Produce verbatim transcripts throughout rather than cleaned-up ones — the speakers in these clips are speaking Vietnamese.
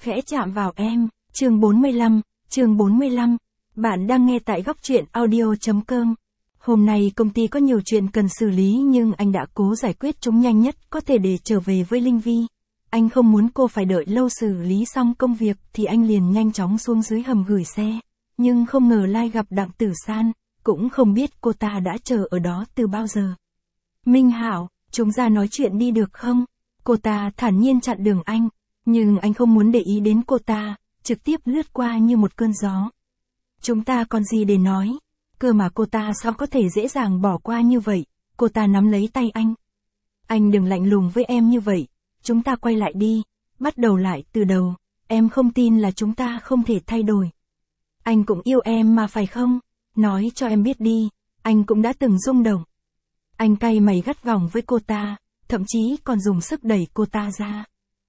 khẽ chạm vào em. Chương bốn mươi lăm, chương bốn mươi lăm. Bạn đang nghe tại góc truyện audio chấm com. Hôm nay công ty có nhiều chuyện cần xử lý nhưng anh đã cố giải quyết chúng nhanh nhất có thể để trở về với Linh Vi. Anh không muốn cô phải đợi lâu xử lý xong công việc thì anh liền nhanh chóng xuống dưới hầm gửi xe. Nhưng không ngờ lai gặp Đặng Tử San, cũng không biết cô ta đã chờ ở đó từ bao giờ. Minh Hảo, chúng ta nói chuyện đi được không? Cô ta thản nhiên chặn đường anh, nhưng anh không muốn để ý đến cô ta, trực tiếp lướt qua như một cơn gió. Chúng ta còn gì để nói? Cơ mà cô ta sao có thể dễ dàng bỏ qua như vậy? Cô ta nắm lấy tay anh. Anh đừng lạnh lùng với em như vậy, chúng ta quay lại đi, bắt đầu lại từ đầu, em không tin là chúng ta không thể thay đổi. Anh cũng yêu em mà phải không? Nói cho em biết đi, anh cũng đã từng rung động. Anh cay mày gắt gỏng với cô ta, thậm chí còn dùng sức đẩy cô ta ra.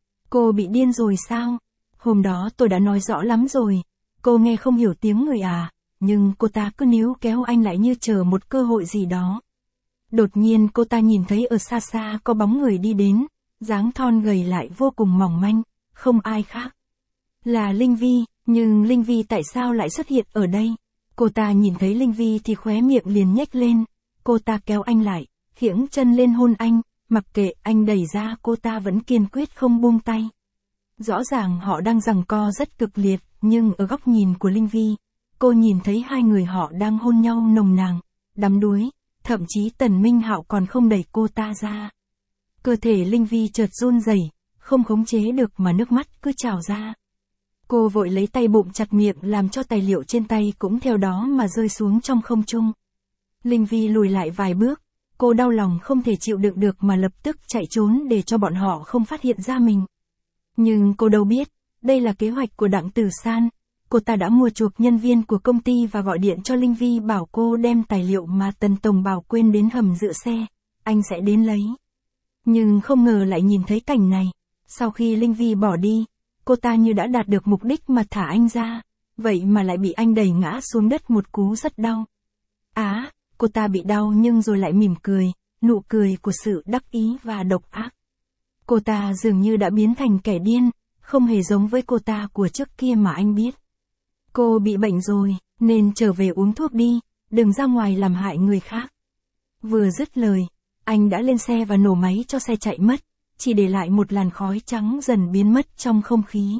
Cô bị điên rồi sao? Hôm đó tôi đã nói rõ lắm rồi, cô nghe không hiểu tiếng người à, nhưng cô ta cứ níu kéo anh lại như chờ một cơ hội gì đó. Đột nhiên cô ta nhìn thấy ở xa xa có bóng người đi đến, dáng thon gầy lại vô cùng mỏng manh, không ai khác. Là Linh Vi, nhưng Linh Vi tại sao lại xuất hiện ở đây? Cô ta nhìn thấy Linh Vi thì khóe miệng liền nhếch lên, cô ta kéo anh lại, khiễng chân lên hôn anh, mặc kệ anh đẩy ra cô ta vẫn kiên quyết không buông tay. Rõ ràng họ đang giằng co rất cực liệt, nhưng ở góc nhìn của Linh Vi, cô nhìn thấy hai người họ đang hôn nhau nồng nàn, đắm đuối, thậm chí Tần Minh Hạo còn không đẩy cô ta ra. Cơ thể Linh Vi chợt run rẩy, không khống chế được mà nước mắt cứ trào ra. Cô vội lấy tay bụm chặt miệng làm cho tài liệu trên tay cũng theo đó mà rơi xuống trong không trung. Linh Vi lùi lại vài bước, cô đau lòng không thể chịu đựng được mà lập tức chạy trốn để cho bọn họ không phát hiện ra mình. Nhưng cô đâu biết, đây là kế hoạch của Đặng Tử San. Cô ta đã mua chuộc nhân viên của công ty và gọi điện cho Linh Vi bảo cô đem tài liệu mà Tần Tổng Bảo quên đến hầm giữ xe, anh sẽ đến lấy. Nhưng không ngờ lại nhìn thấy cảnh này, sau khi Linh Vi bỏ đi, cô ta như đã đạt được mục đích mà thả anh ra, vậy mà lại bị anh đẩy ngã xuống đất một cú rất đau. Á, à, cô ta bị đau nhưng rồi lại mỉm cười, nụ cười của sự đắc ý và độc ác. Cô ta dường như đã biến thành kẻ điên, không hề giống với cô ta của trước kia mà anh biết. Cô bị bệnh rồi, nên trở về uống thuốc đi, đừng ra ngoài làm hại người khác. Vừa dứt lời, anh đã lên xe và nổ máy cho xe chạy mất, chỉ để lại một làn khói trắng dần biến mất trong không khí.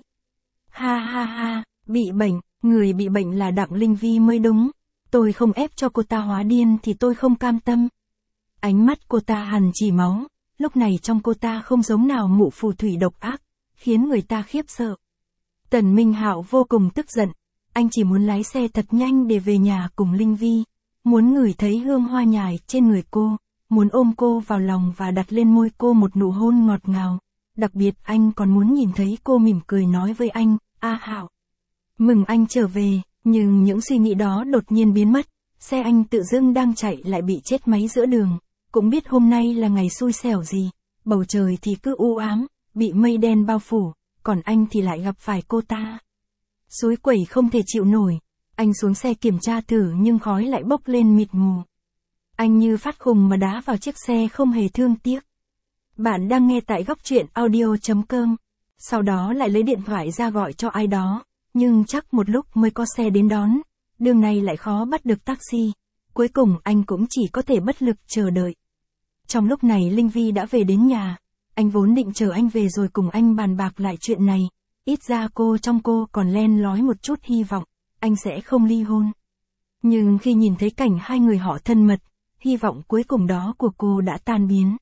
Ha ha ha, bị bệnh, người bị bệnh là Đặng Linh Vi mới đúng. Tôi không ép cho cô ta hóa điên thì tôi không cam tâm. Ánh mắt cô ta hằn chỉ máu, lúc này trong cô ta không giống nào mụ phù thủy độc ác, khiến người ta khiếp sợ. Tần Minh Hạo vô cùng tức giận, anh chỉ muốn lái xe thật nhanh để về nhà cùng Linh Vi, muốn ngửi thấy hương hoa nhài trên người cô, muốn ôm cô vào lòng và đặt lên môi cô một nụ hôn ngọt ngào. Đặc biệt anh còn muốn nhìn thấy cô mỉm cười nói với anh, A Hạo, mừng anh trở về. Nhưng những suy nghĩ đó đột nhiên biến mất, xe anh tự dưng đang chạy lại bị chết máy giữa đường, cũng biết hôm nay là ngày xui xẻo gì, bầu trời thì cứ u ám, bị mây đen bao phủ, còn anh thì lại gặp phải cô ta. Xối quẩy không thể chịu nổi, anh xuống xe kiểm tra thử nhưng khói lại bốc lên mịt mù. Anh như phát khùng mà đá vào chiếc xe không hề thương tiếc. Bạn đang nghe tại góc truyện audio chấm com, sau đó lại lấy điện thoại ra gọi cho ai đó. Nhưng chắc một lúc mới có xe đến đón, đường này lại khó bắt được taxi, cuối cùng anh cũng chỉ có thể bất lực chờ đợi. Trong lúc này Linh Vi đã về đến nhà, anh vốn định chờ anh về rồi cùng anh bàn bạc lại chuyện này, ít ra cô trong cô còn len lói một chút hy vọng, anh sẽ không ly hôn. Nhưng khi nhìn thấy cảnh hai người họ thân mật, hy vọng cuối cùng đó của cô đã tan biến.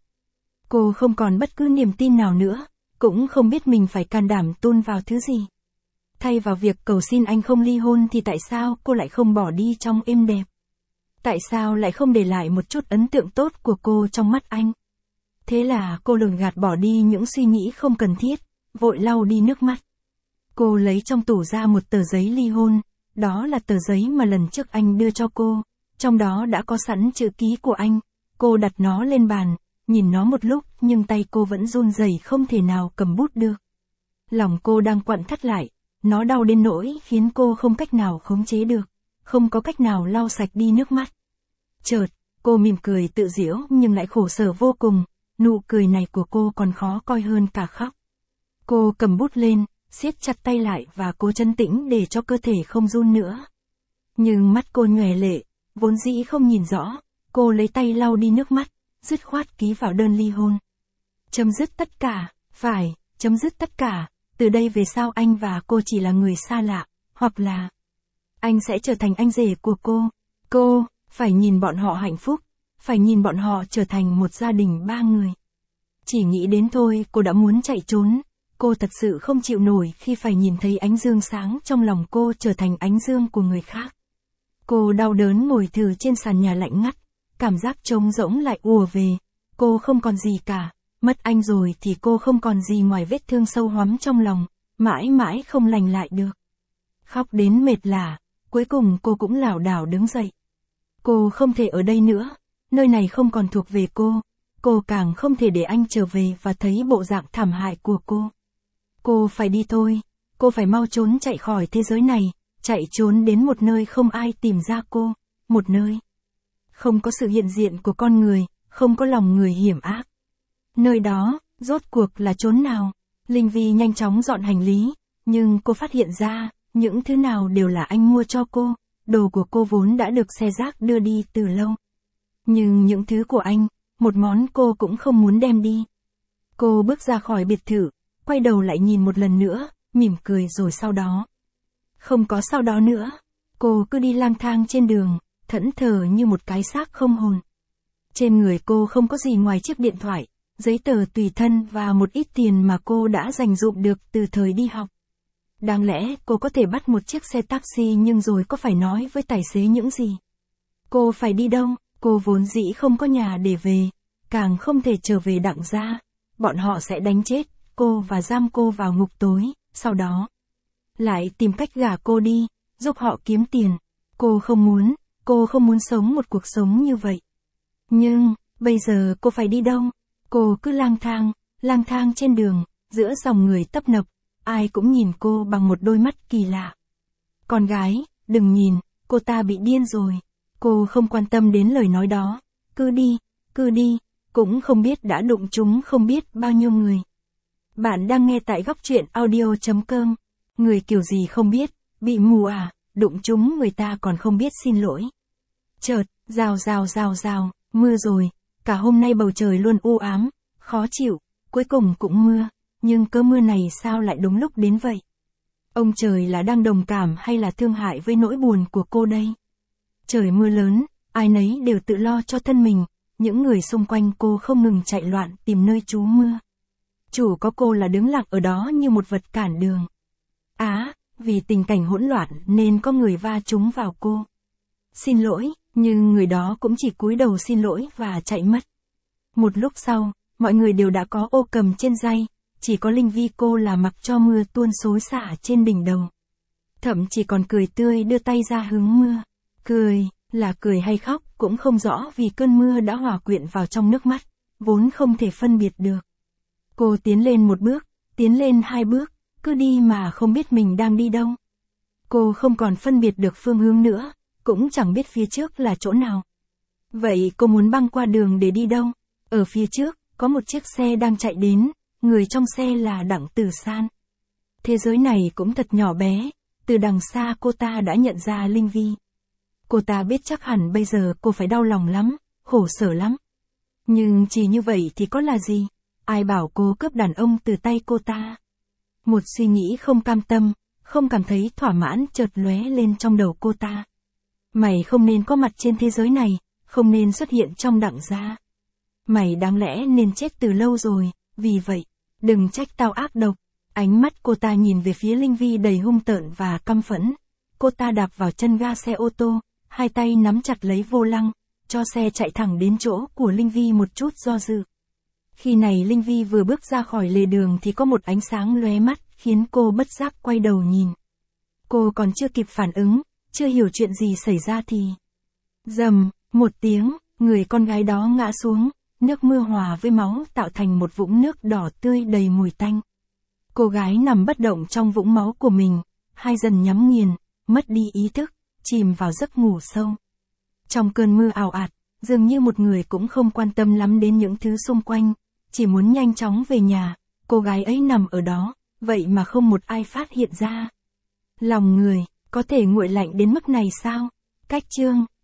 Cô không còn bất cứ niềm tin nào nữa, cũng không biết mình phải can đảm tuôn vào thứ gì. Thay vào việc cầu xin anh không ly hôn thì tại sao cô lại không bỏ đi trong êm đẹp? Tại sao lại không để lại một chút ấn tượng tốt của cô trong mắt anh? Thế là cô lường gạt bỏ đi những suy nghĩ không cần thiết, vội lau đi nước mắt. Cô lấy trong tủ ra một tờ giấy ly hôn, đó là tờ giấy mà lần trước anh đưa cho cô, trong đó đã có sẵn chữ ký của anh. Cô đặt nó lên bàn, nhìn nó một lúc nhưng tay cô vẫn run rẩy không thể nào cầm bút được. Lòng cô đang quặn thắt lại. Nó đau đến nỗi khiến cô không cách nào khống chế được, không có cách nào lau sạch đi nước mắt. Chợt, cô mỉm cười tự giễu nhưng lại khổ sở vô cùng, nụ cười này của cô còn khó coi hơn cả khóc. Cô cầm bút lên, siết chặt tay lại và cố trấn tĩnh để cho cơ thể không run nữa. Nhưng mắt cô nhòe lệ, vốn dĩ không nhìn rõ, cô lấy tay lau đi nước mắt, dứt khoát ký vào đơn ly hôn. Chấm dứt tất cả, phải, chấm dứt tất cả, từ đây về sau anh và cô chỉ là người xa lạ, hoặc là anh sẽ trở thành anh rể của cô. Cô, phải nhìn bọn họ hạnh phúc, phải nhìn bọn họ trở thành một gia đình ba người. Chỉ nghĩ đến thôi cô đã muốn chạy trốn, cô thật sự không chịu nổi khi phải nhìn thấy ánh dương sáng trong lòng cô trở thành ánh dương của người khác. Cô đau đớn ngồi thừ trên sàn nhà lạnh ngắt, cảm giác trống rỗng lại ùa về, cô không còn gì cả, mất anh rồi thì cô không còn gì ngoài vết thương sâu hoắm trong lòng, mãi mãi không lành lại được. Khóc đến mệt lả, cuối cùng cô cũng lảo đảo đứng dậy. Cô không thể ở đây nữa, nơi này không còn thuộc về cô, cô càng không thể để anh trở về và thấy bộ dạng thảm hại của cô. Cô phải đi thôi, cô phải mau trốn chạy khỏi thế giới này, chạy trốn đến một nơi không ai tìm ra cô, một nơi không có sự hiện diện của con người, không có lòng người hiểm ác. Nơi đó, rốt cuộc là chốn nào? Linh Vi nhanh chóng dọn hành lý, nhưng cô phát hiện ra, những thứ nào đều là anh mua cho cô, đồ của cô vốn đã được xe rác đưa đi từ lâu. Nhưng những thứ của anh, một món cô cũng không muốn đem đi. Cô bước ra khỏi biệt thự, quay đầu lại nhìn một lần nữa, mỉm cười rồi sau đó. Không có sau đó nữa, cô cứ đi lang thang trên đường, thẫn thờ như một cái xác không hồn. Trên người cô không có gì ngoài chiếc điện thoại, giấy tờ tùy thân và một ít tiền mà cô đã dành dụm được từ thời đi học. Đáng lẽ cô có thể bắt một chiếc xe taxi nhưng rồi có phải nói với tài xế những gì? Cô phải đi đâu? Cô vốn dĩ không có nhà để về, càng không thể trở về Đặng gia. Bọn họ sẽ đánh chết cô và giam cô vào ngục tối, sau đó lại tìm cách gả cô đi, giúp họ kiếm tiền. Cô không muốn, cô không muốn sống một cuộc sống như vậy. Nhưng, bây giờ cô phải đi đâu? Cô cứ lang thang, lang thang trên đường, giữa dòng người tấp nập, ai cũng nhìn cô bằng một đôi mắt kỳ lạ. Con gái, đừng nhìn, cô ta bị điên rồi. Cô không quan tâm đến lời nói đó, cứ đi, cứ đi, cũng không biết đã đụng chúng không biết bao nhiêu người. Bạn đang nghe tại góc truyện audio chấm com. Người kiểu gì không biết, bị mù à, đụng chúng người ta còn không biết xin lỗi. Chợt, rào rào rào rào, mưa rồi, cả hôm nay bầu trời luôn u ám, khó chịu, cuối cùng cũng mưa, nhưng cơn mưa này sao lại đúng lúc đến vậy? Ông trời là đang đồng cảm hay là thương hại với nỗi buồn của cô đây? Trời mưa lớn, ai nấy đều tự lo cho thân mình, những người xung quanh cô không ngừng chạy loạn tìm nơi trú mưa. Chủ có cô là đứng lặng ở đó như một vật cản đường. Á, à, vì tình cảnh hỗn loạn nên có người va trúng vào cô. Xin lỗi, nhưng người đó cũng chỉ cúi đầu xin lỗi và chạy mất. Một lúc sau, mọi người đều đã có ô cầm trên tay, chỉ có Linh Vi cô là mặc cho mưa tuôn xối xả trên đỉnh đầu. Thậm chỉ còn cười tươi đưa tay ra hứng mưa. Cười, là cười hay khóc cũng không rõ vì cơn mưa đã hòa quyện vào trong nước mắt, vốn không thể phân biệt được. Cô tiến lên một bước, tiến lên hai bước, cứ đi mà không biết mình đang đi đâu. Cô không còn phân biệt được phương hướng nữa, cũng chẳng biết phía trước là chỗ nào. Vậy cô muốn băng qua đường để đi đâu? Ở phía trước, có một chiếc xe đang chạy đến, người trong xe là Đặng Tử San. Thế giới này cũng thật nhỏ bé, từ đằng xa cô ta đã nhận ra Linh Vi. Cô ta biết chắc hẳn bây giờ cô phải đau lòng lắm, khổ sở lắm. Nhưng chỉ như vậy thì có là gì? Ai bảo cô cướp đàn ông từ tay cô ta? Một suy nghĩ không cam tâm, không cảm thấy thỏa mãn chợt lóe lên trong đầu cô ta. Mày không nên có mặt trên thế giới này, không nên xuất hiện trong Đặng gia. Mày đáng lẽ nên chết từ lâu rồi, vì vậy, đừng trách tao ác độc. Ánh mắt cô ta nhìn về phía Linh Vi đầy hung tợn và căm phẫn. Cô ta đạp vào chân ga xe ô tô, hai tay nắm chặt lấy vô lăng, cho xe chạy thẳng đến chỗ của Linh Vi một chút do dự. Khi này Linh Vi vừa bước ra khỏi lề đường thì có một ánh sáng lóe mắt, khiến cô bất giác quay đầu nhìn. Cô còn chưa kịp phản ứng, chưa hiểu chuyện gì xảy ra thì... Rầm, một tiếng, người con gái đó ngã xuống, nước mưa hòa với máu tạo thành một vũng nước đỏ tươi đầy mùi tanh. Cô gái nằm bất động trong vũng máu của mình, hai dần nhắm nghiền, mất đi ý thức, chìm vào giấc ngủ sâu. Trong cơn mưa ào ạt, dường như một người cũng không quan tâm lắm đến những thứ xung quanh, chỉ muốn nhanh chóng về nhà. Cô gái ấy nằm ở đó, vậy mà không một ai phát hiện ra. Lòng người, có thể nguội lạnh đến mức này sao? Cách chương